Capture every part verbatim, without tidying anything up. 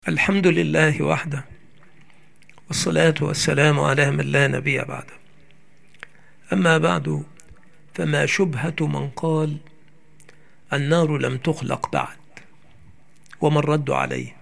الحمد لله وحده، والصلاة والسلام على من لا نبي بعده. أما بعد، فما شبهة من قال النار لم تخلق بعد، وما الرد عليه؟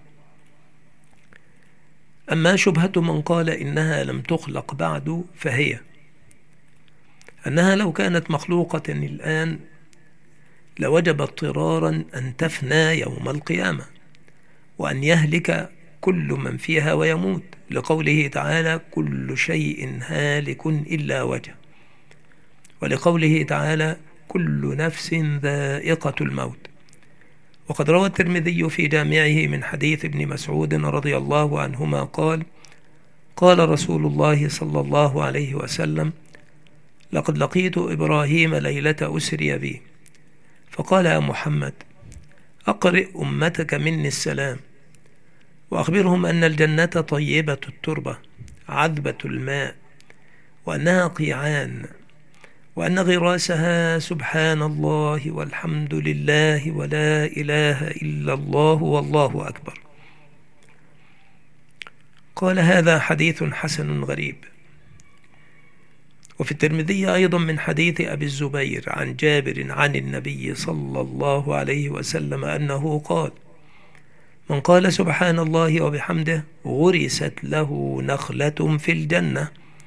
أما شبهة من قال إنها لم تخلق بعد، فهي أنها لو كانت مخلوقة الآن لوجب اضطرارا أن تفنى يوم القيامة، وأن يهلك كل من فيها ويموت، لقوله تعالى: كل شيء هالك إلا وجهه، ولقوله تعالى: كل نفس ذائقة الموت. وقد روى الترمذي في جامعه من حديث ابن مسعود رضي الله عنهما قال: قال رسول الله صلى الله عليه وسلم: لقد لقيت إبراهيم ليلة أسري بي، فقال: يا محمد، أقرئ أمتك مني السلام، وأخبرهم أن الجنة طيبة التربة عذبة الماء، وأنها قيعان، وأن غراسها سبحان الله والحمد لله ولا إله إلا الله والله أكبر. قال: هذا حديث حسن غريب. وفي الترمذي أيضا من حديث أبي الزبير عن جابر عن النبي صلى الله عليه وسلم أنه قال: من قال سبحان الله وبحمده غرست له نخلة في الجنة.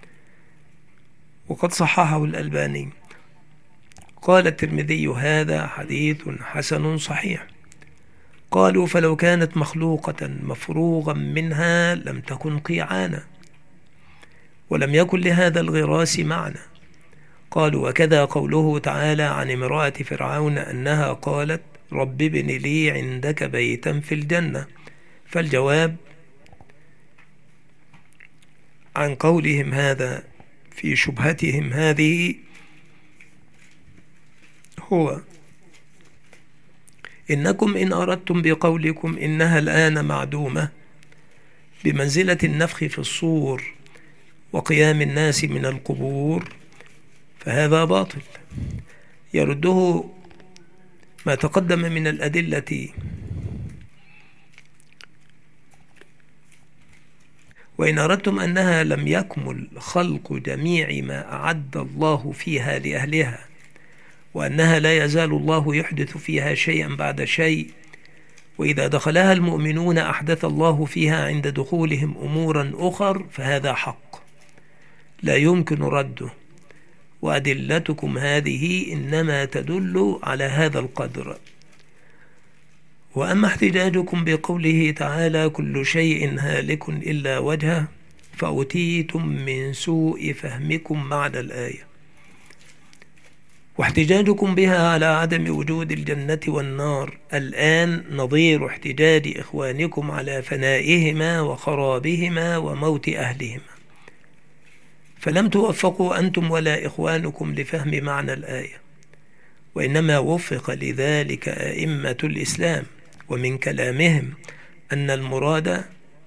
وقد صححه الألباني. قال الترمذي: هذا حديث حسن صحيح. قالوا: فلو كانت مخلوقة مفروغا منها لم تكن قيعانا، ولم يكن لهذا الغراس معنى. قالوا: وكذا قوله تعالى عن امرأة فرعون أنها قالت: رب ابن لي عندك بيتا في الجنة. فالجواب عن قولهم هذا في شبهتهم هذه هو: إنكم إن أردتم بقولكم إنها الآن معدومة بمنزلة النفخ في الصور وقيام الناس من القبور، فهذا باطل، يرده ما تقدم من الأدلة. وإن أردتم أنها لم يكمل خلق جميع ما أعد الله فيها لأهلها، وأنها لا يزال الله يحدث فيها شيئا بعد شيء، وإذا دخلها المؤمنون أحدث الله فيها عند دخولهم أمورا أخر، فهذا حق لا يمكن رده، وأدلتكم هذه إنما تدل على هذا القدر. وأما احتجاجكم بقوله تعالى: كل شيء هالك إلا وجهه، فأتيتم من سوء فهمكم معنى الآية، واحتجاجكم بها على عدم وجود الجنة والنار الآن نظير احتجاج إخوانكم على فنائهما وخرابهما وموت أهلهما، فلم توفقوا أنتم ولا إخوانكم لفهم معنى الآية، وإنما وفق لذلك أئمة الإسلام، ومن كلامهم أن المراد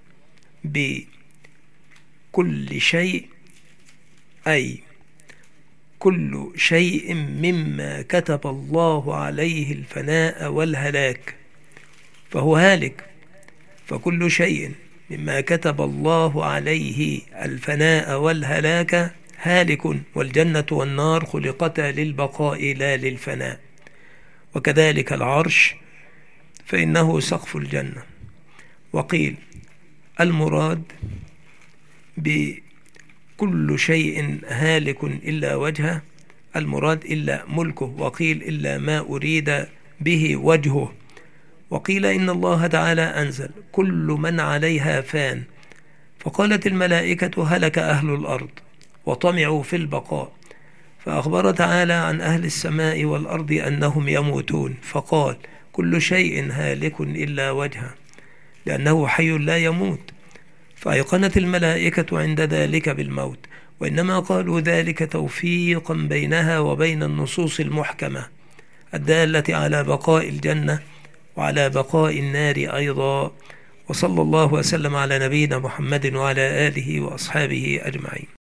بكل شيء أي كل شيء مما كتب الله عليه الفناء والهلاك فهو هالك، فكل شيء مما كتب الله عليه الفناء والهلاك هالك، والجنة والنار خلقتا للبقاء لا للفناء. وكذلك العرش فإنه سقف الجنة. وقيل المراد بكل شيء هالك إلا وجهه المراد إلا ملكه، وقيل إلا ما أريد به وجهه. وقيل إن الله تعالى أنزل: كل من عليها فان، فقالت الملائكة: هلك أهل الأرض، وطمعوا في البقاء، فأخبر تعالى عن أهل السماء والأرض أنهم يموتون، فقال: كل شيء هالك إلا وجهه، لأنه حي لا يموت، فأيقنت الملائكة عند ذلك بالموت، وإنما قالوا ذلك توفيقا بينها وبين النصوص المحكمة الدالة على بقاء الجنة وعلى بقاء النار أيضا. وصلى الله وسلم على نبينا محمد وعلى آله وأصحابه أجمعين.